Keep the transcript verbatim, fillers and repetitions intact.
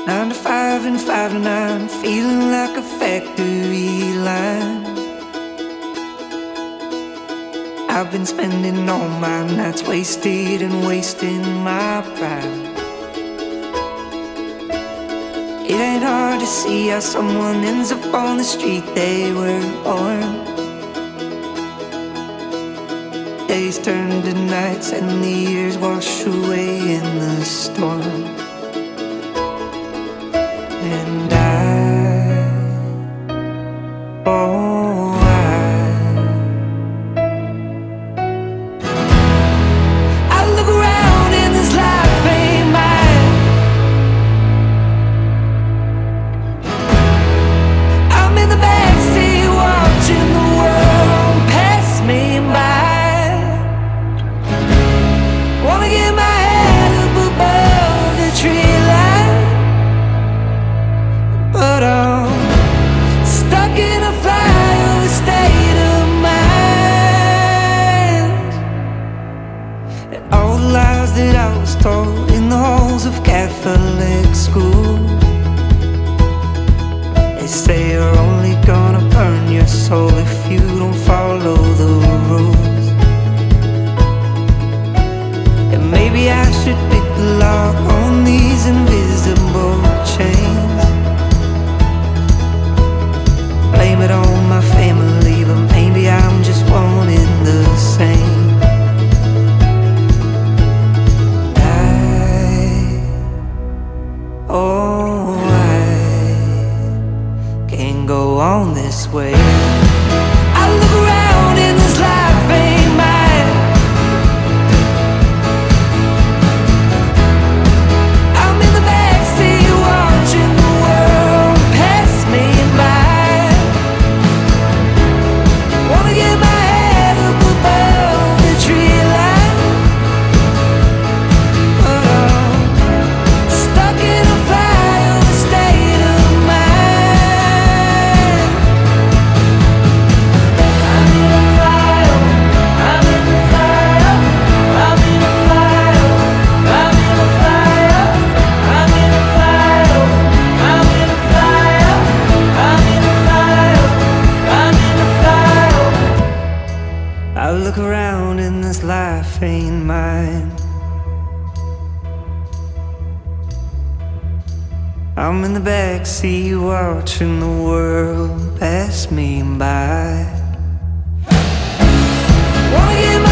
Nine to five and five to nine, feeling like a factory line. I've been spending all my nights wasted and wasting my pride. It ain't hard to see how someone ends up on the street they were born. Days turn to nights and the years wash away in the storm. And I, oh I, I look around and this life ain't mine. I'm in the backseat watching the world pass me by. Wanna get my head up above the tree line, but I'm stuck in a flyover state of mind. And all the lies that I was told in the halls of Catholic school, they say you're only gonna burn your soul if you don't follow the rules. And maybe I should pick the lock on these invisible chains, blame it on my family, but maybe I'm just one in the same. I, oh I can't go on this way. I look around and this life ain't mine. I'm in the backseat watching the world pass me by. Wanna get my head up above the tree line, but I'm stuck in a flyover state of mind. I'm in a flyover, I'm in a flyover, I'm in a flyover, I'm in a flyover, I'm in a flyover, I'm in a flyover, I'm in a flyover, I'm in a flyover. I look around and this life ain't mine. I'm in the backseat watching the world pass me by. Wanna get my